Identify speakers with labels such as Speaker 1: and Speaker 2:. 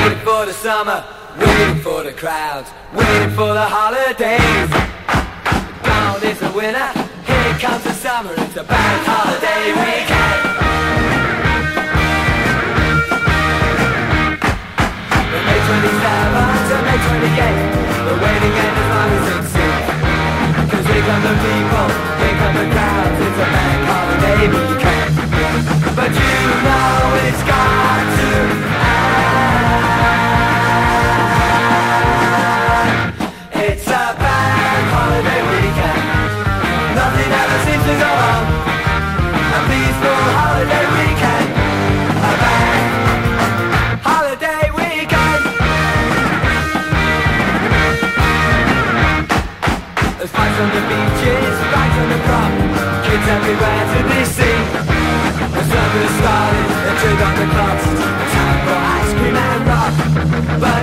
Speaker 1: Waiting for the summer, waiting for the crowds, waiting for the holidays. Gone is the winter, here comes the summer, it's a bank holiday weekend. From May 27th to May 28th, the waiting end as long as it's safe. Cause here come the people, here come the crowds, it's a bank holiday weekend. But you know it's got to end. It's a bank holiday weekend. Nothing ever seems to go wrong. A peaceful holiday weekend. A bank holiday weekend. There's fights on the beaches, fights on the prom. Kids everywhere to be seen. The summer has started, the trick on the clocks. Time for ice cream and rock. But